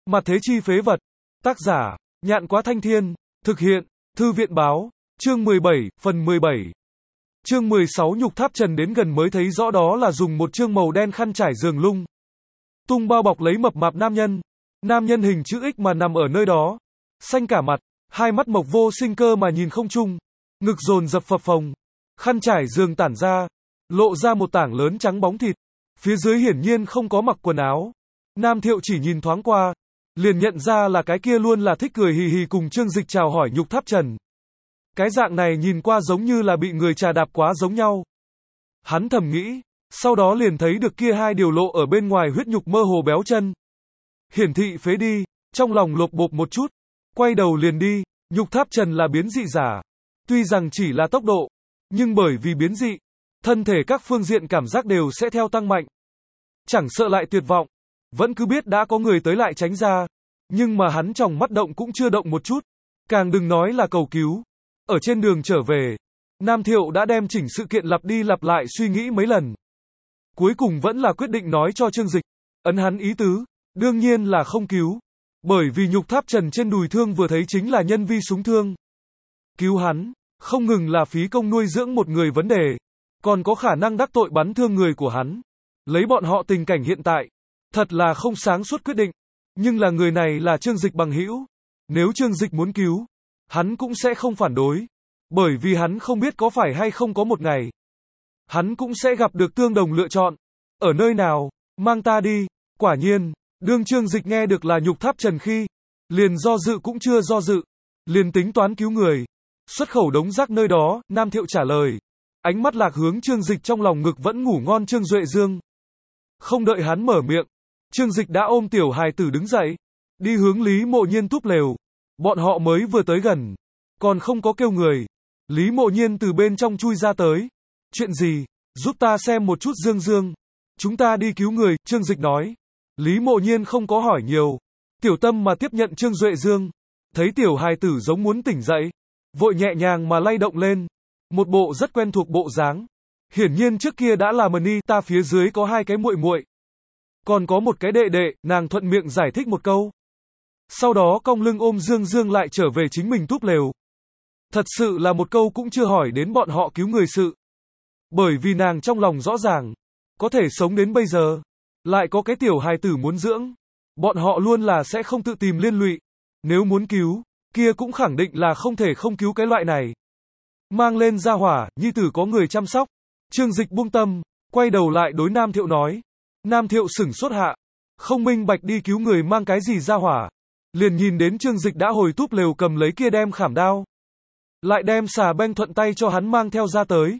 Mặt thế chi phế vật. Tác giả, Nhạn Quá Thanh Thiên. Thực hiện, Thư viện báo. Chương 17, phần 17. Chương 16 Nhục Tháp Trần đến gần mới thấy rõ đó là dùng một chương màu đen khăn trải giường lung tung bao bọc lấy mập mạp nam nhân. Nam nhân hình chữ X mà nằm ở nơi đó. Xanh cả mặt, hai mắt mộc vô sinh cơ mà nhìn không chung. Ngực dồn dập phập phồng. Khăn trải giường tản ra, lộ ra một tảng lớn trắng bóng thịt. Phía dưới hiển nhiên không có mặc quần áo. Nam Thiệu chỉ nhìn thoáng qua, liền nhận ra là cái kia luôn là thích cười hì hì cùng Trương Dịch chào hỏi Nhục Tháp Trần. Cái dạng này nhìn qua giống như là bị người trà đạp quá giống nhau. Hắn thầm nghĩ, sau đó liền thấy được kia hai điều lộ ở bên ngoài huyết nhục mơ hồ béo chân. Hiển thị phế đi, trong lòng lột bột một chút, quay đầu liền đi. Nhục Tháp Trần là biến dị giả. Tuy rằng chỉ là tốc độ, nhưng bởi vì biến dị, thân thể các phương diện cảm giác đều sẽ theo tăng mạnh. Chẳng sợ lại tuyệt vọng, vẫn cứ biết đã có người tới lại tránh ra. Nhưng mà hắn trong mắt động cũng chưa động một chút. Càng đừng nói là cầu cứu. Ở trên đường trở về, Nam Thiệu đã đem chỉnh sự kiện lặp đi lặp lại suy nghĩ mấy lần. Cuối cùng vẫn là quyết định nói cho Trương Dịch. Ấn hắn ý tứ, đương nhiên là không cứu. Bởi vì Nhục Tháp Trần trên đùi thương vừa thấy chính là nhân vi súng thương. Cứu hắn, không ngừng là phí công nuôi dưỡng một người vấn đề, còn có khả năng đắc tội bắn thương người của hắn. Lấy bọn họ tình cảnh hiện tại, thật là không sáng suốt quyết định. Nhưng là người này là Trương Dịch bằng hữu. Nếu Trương Dịch muốn cứu, hắn cũng sẽ không phản đối. Bởi vì hắn không biết có phải hay không có một ngày, hắn cũng sẽ gặp được tương đồng lựa chọn. Ở nơi nào, mang ta đi. Quả nhiên, đương Trương Dịch nghe được là Nhục Tháp Trần khi, liền do dự cũng chưa do dự. Liền tính toán cứu người. Xuất khẩu đống rác nơi đó, Nam Thiệu trả lời. Ánh mắt lạc hướng Trương Dịch trong lòng ngực vẫn ngủ ngon Trương Duệ Dương. Không đợi hắn mở miệng, Trương Dịch đã ôm tiểu hài tử đứng dậy, đi hướng Lý Mộ Nhiên túp lều. Bọn họ mới vừa tới gần, còn không có kêu người. Lý Mộ Nhiên từ bên trong chui ra tới. Chuyện gì? Giúp ta xem một chút Dương Dương. Chúng ta đi cứu người, Trương Dịch nói. Lý Mộ Nhiên không có hỏi nhiều. Tiểu tâm mà tiếp nhận Trương Duệ Dương. Thấy tiểu hài tử giống muốn tỉnh dậy, vội nhẹ nhàng mà lay động lên. Một bộ rất quen thuộc bộ dáng. Hiển nhiên trước kia đã là Mani, ta phía dưới có hai cái muội muội, còn có một cái đệ đệ, nàng thuận miệng giải thích một câu. Sau đó cong lưng ôm Dương Dương lại trở về chính mình túp lều. Thật sự là một câu cũng chưa hỏi đến bọn họ cứu người sự. Bởi vì nàng trong lòng rõ ràng, có thể sống đến bây giờ, lại có cái tiểu hài tử muốn dưỡng. Bọn họ luôn là sẽ không tự tìm liên lụy. Nếu muốn cứu, kia cũng khẳng định là không thể không cứu cái loại này. Mang lên gia hỏa, nhi tử có người chăm sóc. Trương Dịch buông tâm, quay đầu lại đối Nam Thiệu nói. Nam Thiệu sửng sốt hạ, không minh bạch đi cứu người mang cái gì gia hỏa. Liền nhìn đến Trương Dịch đã hồi túp lều cầm lấy kia đem khảm đao, lại đem xà beng thuận tay cho hắn mang theo ra tới.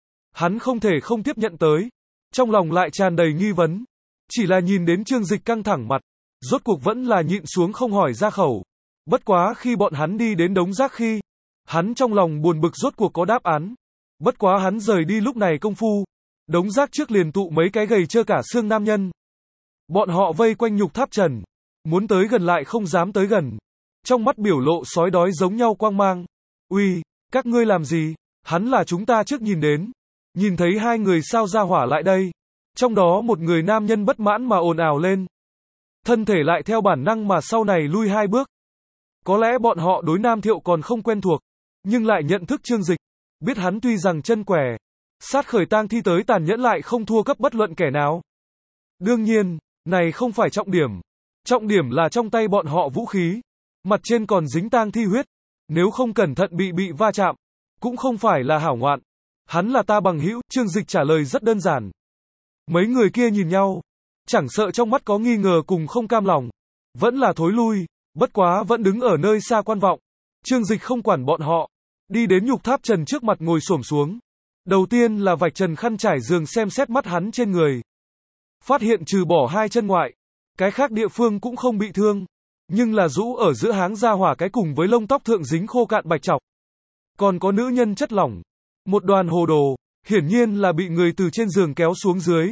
Hắn không thể không tiếp nhận tới, trong lòng lại tràn đầy nghi vấn. Chỉ là nhìn đến Trương Dịch căng thẳng mặt, rốt cuộc vẫn là nhịn xuống không hỏi ra khẩu. Bất quá khi bọn hắn đi đến đống rác khi, hắn trong lòng buồn bực rốt cuộc có đáp án. Bất quá hắn rời đi lúc này công phu, đống rác trước liền tụ mấy cái gầy trơ cả xương nam nhân. Bọn họ vây quanh Nhục Tháp Trần, muốn tới gần lại không dám tới gần. Trong mắt biểu lộ sói đói giống nhau quang mang. Uy, các ngươi làm gì? Hắn là chúng ta trước nhìn đến. Nhìn thấy hai người sao ra hỏa lại đây. Trong đó một người nam nhân bất mãn mà ồn ào lên. Thân thể lại theo bản năng mà sau này lui hai bước. Có lẽ bọn họ đối Nam Thiệu còn không quen thuộc, nhưng lại nhận thức Trương Dịch. Biết hắn tuy rằng chân què, sát khởi tang thi tới tàn nhẫn lại không thua cấp bất luận kẻ nào. Đương nhiên, này không phải trọng điểm. Trọng điểm là trong tay bọn họ vũ khí. Mặt trên còn dính tang thi huyết. Nếu không cẩn thận bị va chạm, cũng không phải là hảo ngoạn. Hắn là ta bằng hữu, Trương Dịch trả lời rất đơn giản. Mấy người kia nhìn nhau, chẳng sợ trong mắt có nghi ngờ cùng không cam lòng. Vẫn là thối lui, bất quá vẫn đứng ở nơi xa quan vọng. Trương Dịch không quản bọn họ. Đi đến Nhục Tháp Trần trước mặt ngồi xổm xuống. Đầu tiên là vạch trần khăn trải giường xem xét mắt hắn trên người. Phát hiện trừ bỏ hai chân ngoại, cái khác địa phương cũng không bị thương. Nhưng là rũ ở giữa háng ra hỏa cái cùng với lông tóc thượng dính khô cạn bạch trọc. Còn có nữ nhân chất lỏng. Một đoàn hồ đồ, hiển nhiên là bị người từ trên giường kéo xuống dưới.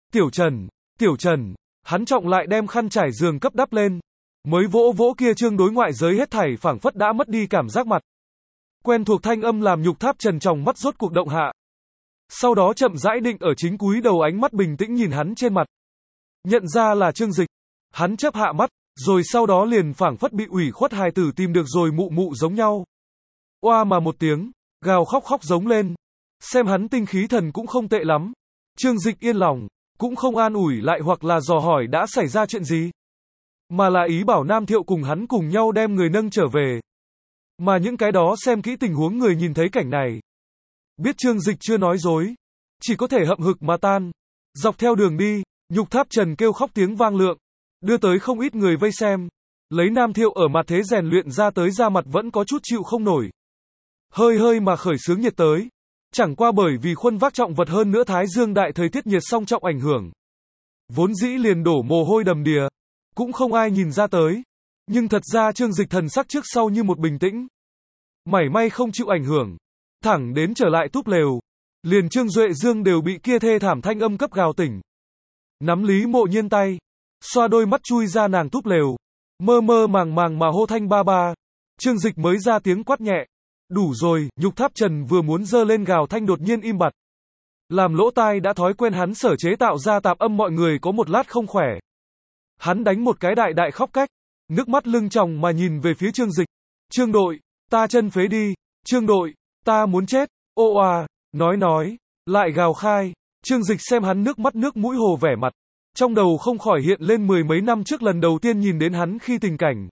Tiểu Trần, hắn trọng lại đem khăn trải giường cấp đắp lên. Mới vỗ vỗ kia trương đối ngoại giới hết thảy phảng phất đã mất đi cảm giác mặt. Quen thuộc thanh âm làm Nhục Tháp Trần trong mắt rốt cuộc động hạ. Sau đó chậm rãi định ở chính cúi đầu ánh mắt bình tĩnh nhìn hắn trên mặt. Nhận ra là Trương Dịch. Hắn chớp hạ mắt, Rồi sau đó liền phảng phất bị ủy khuất hài tử tìm được rồi mụ mụ giống nhau. Oa mà một tiếng, gào khóc khóc giống lên. Xem hắn tinh khí thần cũng không tệ lắm. Trương Dịch yên lòng, cũng không an ủi lại hoặc là dò hỏi đã xảy ra chuyện gì. Mà là ý bảo Nam Thiệu cùng hắn cùng nhau đem người nâng trở về. Mà những cái đó xem kỹ tình huống người nhìn thấy cảnh này. Biết Trương Dịch chưa nói dối. Chỉ có thể hậm hực mà tan. Dọc theo đường đi, Nhục Tháp Trần kêu khóc tiếng vang lượng. Đưa tới không ít người vây xem. Lấy Nam Thiệu ở mặt thế rèn luyện ra tới da mặt vẫn có chút chịu không nổi. Hơi hơi mà khởi sướng nhiệt tới. Chẳng qua bởi vì khuân vác trọng vật hơn nữa Thái Dương đại thời tiết nhiệt song trọng ảnh hưởng. Vốn dĩ liền đổ mồ hôi đầm đìa. Cũng không ai nhìn ra tới. Nhưng thật ra Trương Dịch thần sắc trước sau như một bình tĩnh. Mảy may không chịu ảnh hưởng. Thẳng đến trở lại túp lều. Liền Trương Duệ Dương đều bị kia thê thảm thanh âm cấp gào tỉnh. Nắm Lý Mộ Nhiên tay. Xoa đôi mắt chui ra nàng túp lều. Mơ mơ màng màng mà hô thanh ba ba. Trương Dịch mới ra tiếng quát nhẹ. Đủ rồi, Nhục Tháp Trần vừa muốn dơ lên gào thanh đột nhiên im bặt. Làm lỗ tai đã thói quen hắn sở chế tạo ra tạp âm mọi người có một lát không khỏe. Hắn đánh một cái đại đại khóc cách. Nước mắt lưng tròng mà nhìn về phía Trương Dịch. Trương đội, ta chân phế đi. Trương đội, ta muốn chết. Ô à, nói, lại gào khai. Trương Dịch xem hắn nước mắt nước mũi hồ vẻ mặt. Trong đầu không khỏi hiện lên mười mấy năm trước lần đầu tiên nhìn đến hắn khi tình cảnh.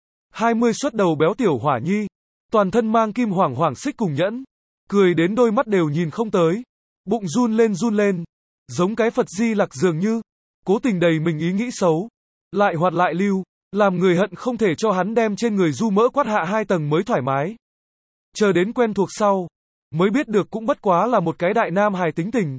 20 xuất đầu béo tiểu hỏa nhi. Toàn thân mang kim hoàng hoàng xích cùng nhẫn. Cười đến đôi mắt đều nhìn không tới. Bụng run lên. Giống cái Phật Di Lặc dường như. Cố tình đầy mình ý nghĩ xấu. Lại hoạt lại lưu. Làm người hận không thể cho hắn đem trên người du mỡ quát hạ 2 tầng mới thoải mái. Chờ đến quen thuộc sau. Mới biết được cũng bất quá là một cái đại nam hài tính tình.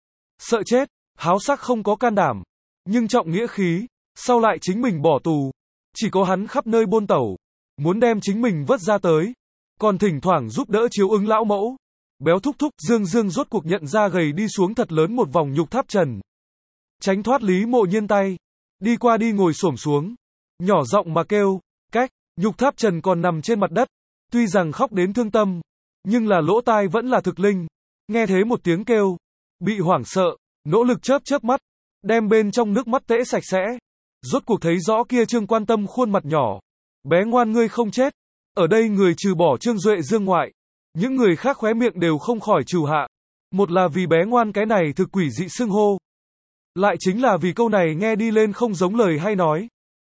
Sợ chết. Háo sắc không có can đảm. Nhưng trọng nghĩa khí. Sau lại chính mình bỏ tù. Chỉ có hắn khắp nơi buôn tẩu. Muốn đem chính mình vớt ra tới. Còn thỉnh thoảng giúp đỡ chiếu ứng lão mẫu. Béo thúc thúc, Dương rốt cuộc nhận ra gầy đi xuống thật lớn một vòng Nhục Tháp Trần. Tránh thoát Lý Mộ Nhiên tay. Đi qua đi ngồi xổm xuống. Nhỏ giọng mà kêu. Cách. Nhục Tháp Trần còn nằm trên mặt đất. Tuy rằng khóc đến thương tâm. Nhưng là lỗ tai vẫn là thực linh. Nghe thế một tiếng kêu. Bị hoảng sợ. Nỗ lực chớp mắt. Đem bên trong nước mắt tễ sạch sẽ. Rốt cuộc thấy rõ kia Trương Quan Tâm khuôn mặt nhỏ. Bé ngoan ngươi không chết. Ở đây người trừ bỏ Trương Duệ Dương ngoại. Những người khác khóe miệng đều không khỏi trừ hạ. Một là vì bé ngoan cái này thực quỷ dị xưng hô. Lại chính là vì câu này nghe đi lên không giống lời hay nói.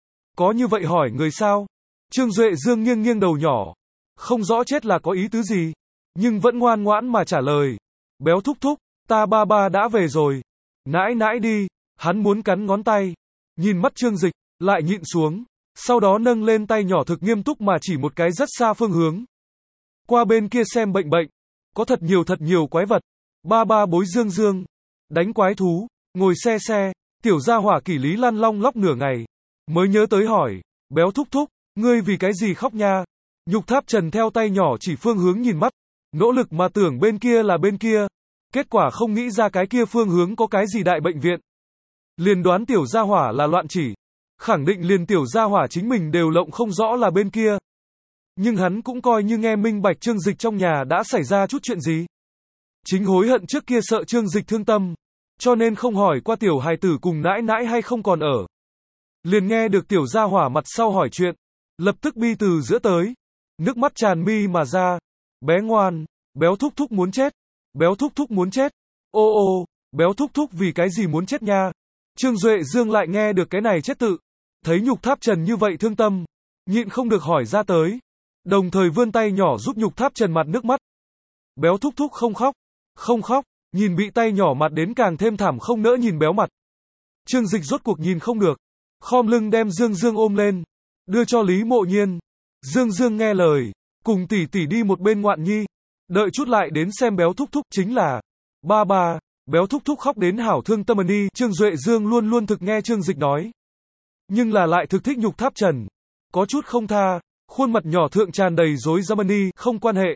Có như vậy hỏi người sao? Trương Duệ Dương nghiêng đầu nhỏ. Không rõ chết là có ý tứ gì. Nhưng vẫn ngoan ngoãn mà trả lời. Béo thúc thúc, ta ba ba đã về rồi. Nãi đi. Hắn muốn cắn ngón tay. Nhìn mắt Trương Dịch, lại nhịn xuống. Sau đó nâng lên tay nhỏ thực nghiêm túc mà chỉ một cái rất xa phương hướng. Qua bên kia xem bệnh. Có thật nhiều quái vật. Ba ba bối Dương. Đánh quái thú. Ngồi xe. Tiểu gia hỏa Kỷ Lý lăn long lóc nửa ngày. Mới nhớ tới hỏi. Béo thúc thúc, ngươi vì cái gì khóc nha? Nhục Tháp Trần theo tay nhỏ chỉ phương hướng nhìn mắt. Nỗ lực mà tưởng bên kia là bên kia. Kết quả không nghĩ ra cái kia phương hướng có cái gì đại bệnh viện. Liền đoán tiểu gia hỏa là loạn chỉ. Khẳng định liền tiểu gia hỏa chính mình đều lộng không rõ là bên kia. Nhưng hắn cũng coi như nghe minh bạch Trương Dịch trong nhà đã xảy ra chút chuyện gì. Chính hối hận trước kia sợ Trương Dịch thương tâm. Cho nên không hỏi qua tiểu hài tử cùng nãi hay không còn ở. Liền nghe được tiểu gia hỏa mặt sau hỏi chuyện. Lập tức bi từ giữa tới. Nước mắt tràn mi mà ra. Bé ngoan. Béo thúc thúc muốn chết. Béo thúc thúc muốn chết. Ô, béo thúc thúc vì cái gì muốn chết nha. Trương Duệ Dương lại nghe được cái này chết tự. Thấy Nhục Tháp Trần như vậy thương tâm. Nhịn không được hỏi ra tới. Đồng thời vươn tay nhỏ giúp Nhục Tháp Trần mặt nước mắt. Béo thúc thúc không khóc. Nhìn bị tay nhỏ mặt đến càng thêm thảm không nỡ nhìn béo mặt. Trương Dịch rốt cuộc nhìn không được. Khom lưng đem Dương ôm lên. Đưa cho Lý Mộ Nhiên. Dương nghe lời. Cùng tỷ đi một bên ngoạn nhi. Đợi chút lại đến xem béo thúc thúc chính là. Ba. Béo thúc thúc khóc đến hảo thương tâm đi. Trương Duệ Dương luôn thực nghe Trương Dịch nói. Nhưng là lại thực thích Nhục Tháp Trần. Có chút không tha. Khuôn mặt nhỏ thượng tràn đầy rối rắm đi. Không quan hệ.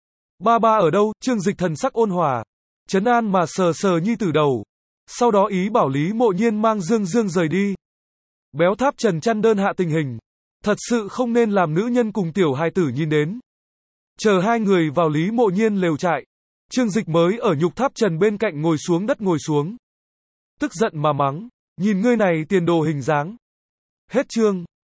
Ba ở đâu? Trương Dịch thần sắc ôn hòa. Trấn an mà sờ nhi tử đầu. Sau đó ý bảo Lý Mộ Nhiên mang Dương rời đi. Béo Tháp Trần chăn đơn hạ tình hình. Thật sự không nên làm nữ nhân cùng tiểu hài tử nhìn đến. Chờ hai người vào Lý Mộ Nhiên lều trại. Trương Dịch mới ở Nhục Tháp Trần bên cạnh ngồi xuống. Tức giận mà mắng. Nhìn ngươi này tiền đồ hình dáng. Hết chương.